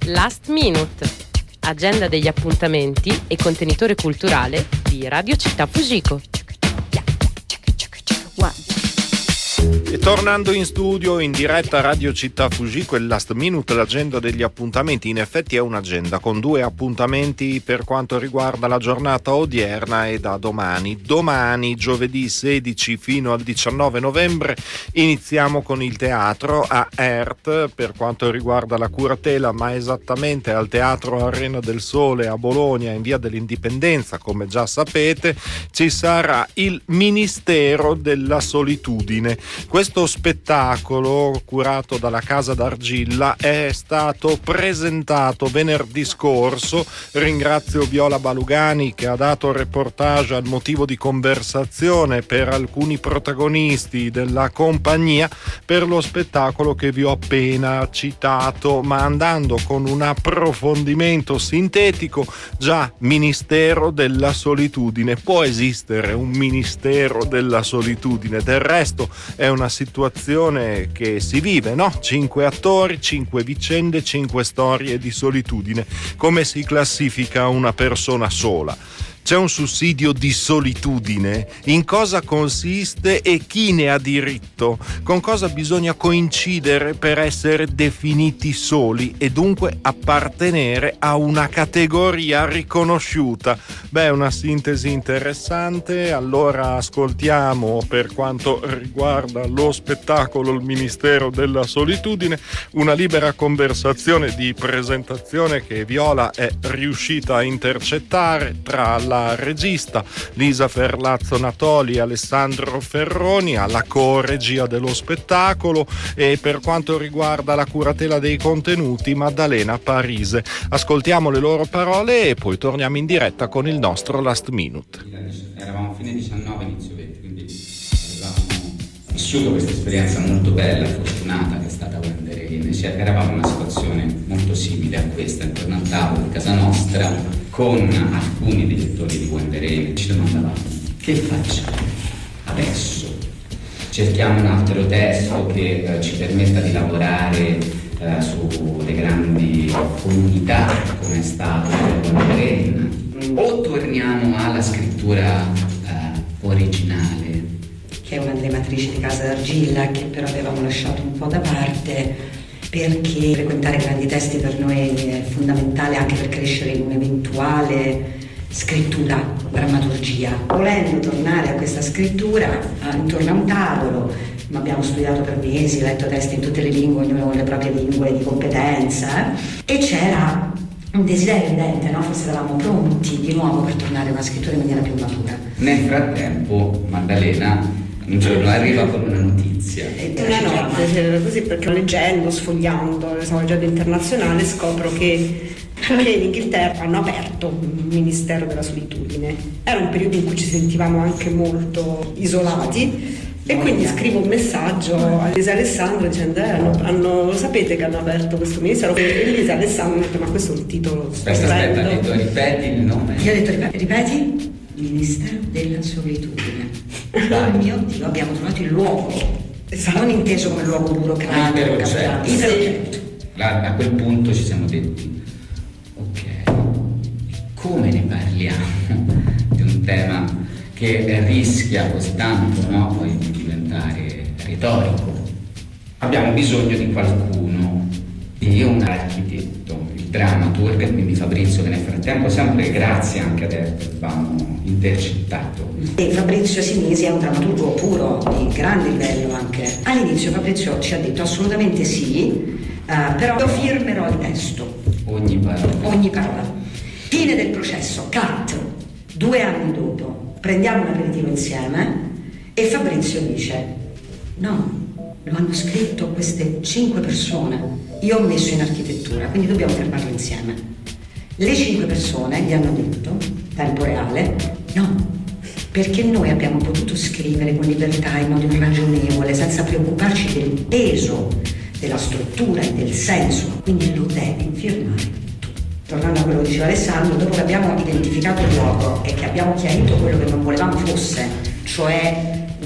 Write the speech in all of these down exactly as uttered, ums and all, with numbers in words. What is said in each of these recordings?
Last Minute, agenda degli appuntamenti e contenitore culturale di Radio Città Fujiko. E tornando in studio in diretta a Radio Città Fujiko, il Last Minute, l'agenda degli appuntamenti. In effetti è un'agenda con due appuntamenti per quanto riguarda la giornata odierna e da domani. Domani, giovedì sedici fino al diciannove novembre, iniziamo con il teatro a Ert per quanto riguarda la curatela, ma esattamente al Teatro Arena del Sole a Bologna, in via dell'Indipendenza, come già sapete, ci sarà il Ministero della Solitudine. Questo spettacolo, curato dalla Casa d'Argilla, è stato presentato venerdì scorso. Ringrazio Viola Balugani che ha dato reportage al motivo di conversazione per alcuni protagonisti della compagnia per lo spettacolo che vi ho appena citato, ma andando con un approfondimento sintetico. Già, Ministero della Solitudine. Può esistere un Ministero della Solitudine? Del resto è una situazione che si vive, no? Cinque attori, cinque vicende, cinque storie di solitudine. Come si classifica una persona sola? C'è un sussidio di solitudine? In cosa consiste e chi ne ha diritto? Con cosa bisogna coincidere per essere definiti soli e dunque appartenere a una categoria riconosciuta? Beh, una sintesi interessante. Allora ascoltiamo, per quanto riguarda lo spettacolo Il Ministero della Solitudine, una libera conversazione di presentazione che Viola è riuscita a intercettare tra la regista Lisa Ferlazzo Natoli e Alessandro Ferroni alla co-regia dello spettacolo, e per quanto riguarda la curatela dei contenuti Maddalena Parise. Ascoltiamo le loro parole e poi torniamo in diretta con il nostro Last Minute. Eravamo fine diciannove, inizio venti, quindi avevamo vissuto questa esperienza molto bella e fortunata che è stata When the Rain. Eravamo in una situazione molto simile a questa, intorno al tavolo di casa nostra, con alcuni degli attori di When the Rain. Ci domandavamo: che facciamo adesso? Cerchiamo un altro testo che eh, ci permetta di lavorare eh, su le grandi comunità come è stato When the Rain, o torniamo alla scrittura eh, originale, che è una delle matrici di Casa d'Argilla, che però avevamo lasciato un po' da parte, perché frequentare grandi testi per noi è fondamentale anche per crescere in un'eventuale scrittura, drammaturgia. Volendo tornare a questa scrittura intorno a un tavolo, ma abbiamo studiato per mesi, letto testi in tutte le lingue, ognuno con le proprie lingue di competenza, eh? E c'era un desiderio evidente, no? Forse eravamo pronti di nuovo per tornare a una scrittura in maniera più matura. Nel frattempo Maddalena un giorno arriva con una notizia. Una notte, così, perché leggendo, sfogliando l'esame internazionale scopro che, che in Inghilterra hanno aperto un Ministero della Solitudine. Era un periodo in cui ci sentivamo anche molto isolati e quindi scrivo un messaggio a Elisa Alessandro dicendo eh, hanno, hanno, lo sapete che hanno aperto questo ministero? E Elisa Alessandro mi ha detto: ma questo è un titolo stupendo. Aspetta, aspetta, ha detto ripeti il nome. Io ho detto ripeti, ripeti? Ministero della Solitudine. Oh mio Dio, abbiamo trovato il luogo, esatto. Non inteso come luogo burocratico, capitale. Sì. A quel punto ci siamo detti: ok, come ne parliamo di un tema che rischia così tanto, no, poi di diventare retorico? Abbiamo bisogno di qualcuno, di un architetto, il drammaturg, quindi Fabrizio, che nel frattempo, sempre grazie anche a te, avevamo intercettato. E Fabrizio Sinisi è un drammaturgo puro, di grande livello anche. All'inizio Fabrizio ci ha detto assolutamente sì, uh, però io firmerò il testo. Ogni parola. Ogni parola. Fine del processo, cut. Due anni dopo, prendiamo un aperitivo insieme e Fabrizio dice: no, lo hanno scritto queste cinque persone, io ho messo in architettura, quindi dobbiamo firmarlo insieme. Le cinque persone gli hanno detto, tempo reale, no, perché noi abbiamo potuto scrivere con libertà, in modo ragionevole, senza preoccuparci del peso della struttura e del senso, quindi lo devi firmare. Tornando a quello che diceva Alessandro, dopo che abbiamo identificato il luogo e che abbiamo chiarito quello che non volevamo fosse, cioè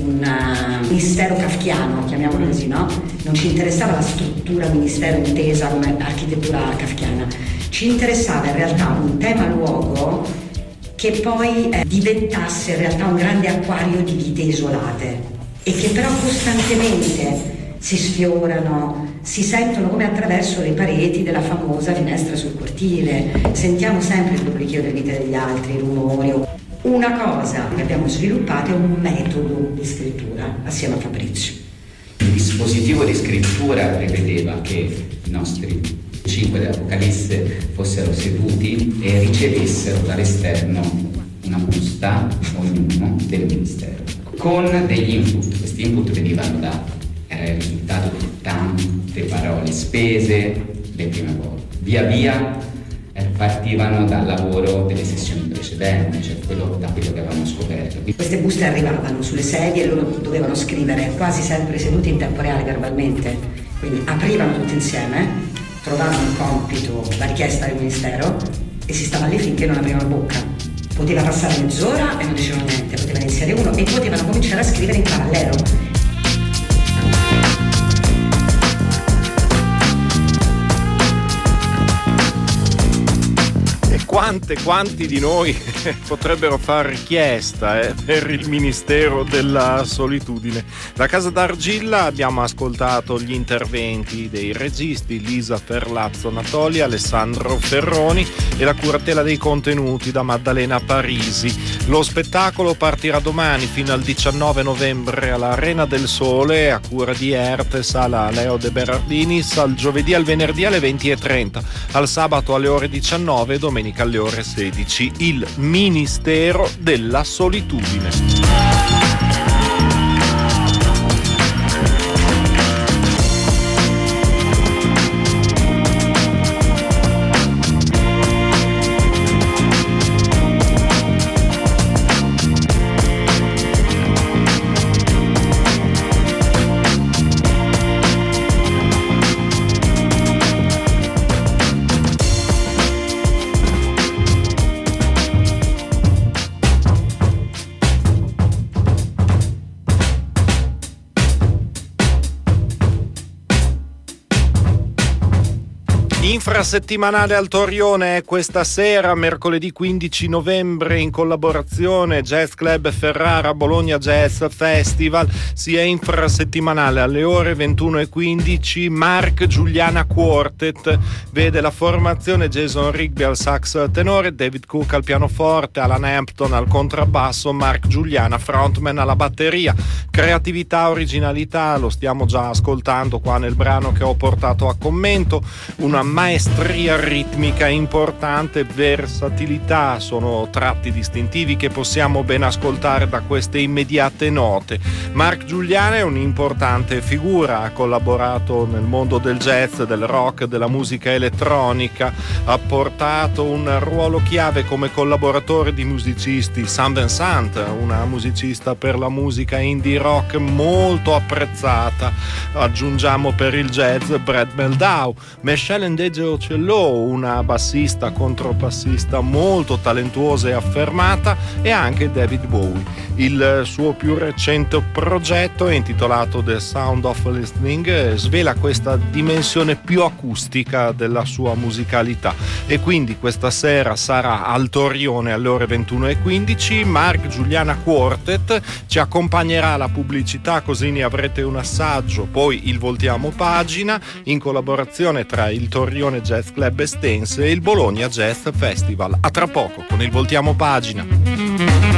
un uh, ministero kafkiano, chiamiamolo così, no? Non ci interessava la struttura ministero intesa come architettura kafkiana, ci interessava in realtà un tema luogo che poi eh, diventasse in realtà un grande acquario di vite isolate e che però costantemente si sfiorano, si sentono come attraverso le pareti della famosa finestra sul cortile, sentiamo sempre il doplichio delle vite degli altri, i rumori. Una cosa che abbiamo sviluppato è un metodo di scrittura assieme a Fabrizio. Il dispositivo di scrittura prevedeva che i nostri cinque dell'Apocalisse fossero seduti e ricevessero dall'esterno una busta, ognuno, del ministero, con degli input. Questi input venivano da era il risultato di tante parole spese le prime volte. Via via eh, partivano dal lavoro delle sessioni precedenti, cioè quello, da quello che avevamo scoperto. Queste buste arrivavano sulle sedie e loro dovevano scrivere quasi sempre seduti in tempo reale verbalmente, quindi aprivano tutti insieme, trovavano il compito, la richiesta del ministero e si stava lì finché non aprivano bocca. Poteva passare mezz'ora e non dicevano niente, poteva iniziare uno e potevano cominciare a scrivere in parallelo. Quante, quanti di noi potrebbero fare richiesta eh, per il Ministero della Solitudine? Da Casa d'Argilla abbiamo ascoltato gli interventi dei registi Lisa Ferlazzo Natoli, Alessandro Ferroni e la curatela dei contenuti da Maddalena Parisi. Lo spettacolo partirà domani fino al diciannove novembre all'Arena del Sole a cura di E R T, sala Leo De Berardinis, al giovedì al venerdì alle venti e trenta, al sabato alle ore diciannove e domenica alle ore sedici. Il Ministero della Solitudine. Infrasettimanale al Torrione è questa sera, mercoledì quindici novembre, in collaborazione Jazz Club Ferrara Bologna Jazz Festival. Si è infrasettimanale alle ore ventuno e quindici. Mark Giuliana Quartet vede la formazione Jason Rigby al sax tenore, David Cook al pianoforte, Alan Hampton al contrabbasso, Mark Giuliana frontman alla batteria. Creatività, originalità, lo stiamo già ascoltando qua nel brano che ho portato a commento. Una maestria ritmica importante, versatilità sono tratti distintivi che possiamo ben ascoltare da queste immediate note. Mark Giuliana è un'importante figura, ha collaborato nel mondo del jazz, del rock, della musica elettronica, ha portato un ruolo chiave come collaboratore di musicisti. Sam Vincent, una musicista per la musica indie rock molto apprezzata. Aggiungiamo per il jazz Brad Meldau, Michelle Ndeje Ocello, una bassista controbassista molto talentuosa e affermata, e anche David Bowie. Il suo più recente progetto, intitolato The Sound of Listening, svela questa dimensione più acustica della sua musicalità, e quindi questa sera sarà al Torrione alle ore ventuno e quindici. Mark Giuliana Quartet ci accompagnerà alla pubblicità, così ne avrete un assaggio, poi il voltiamo pagina in collaborazione tra il Torrione Jazz Club Estense e il Bologna Jazz Festival. A tra poco con il voltiamo pagina.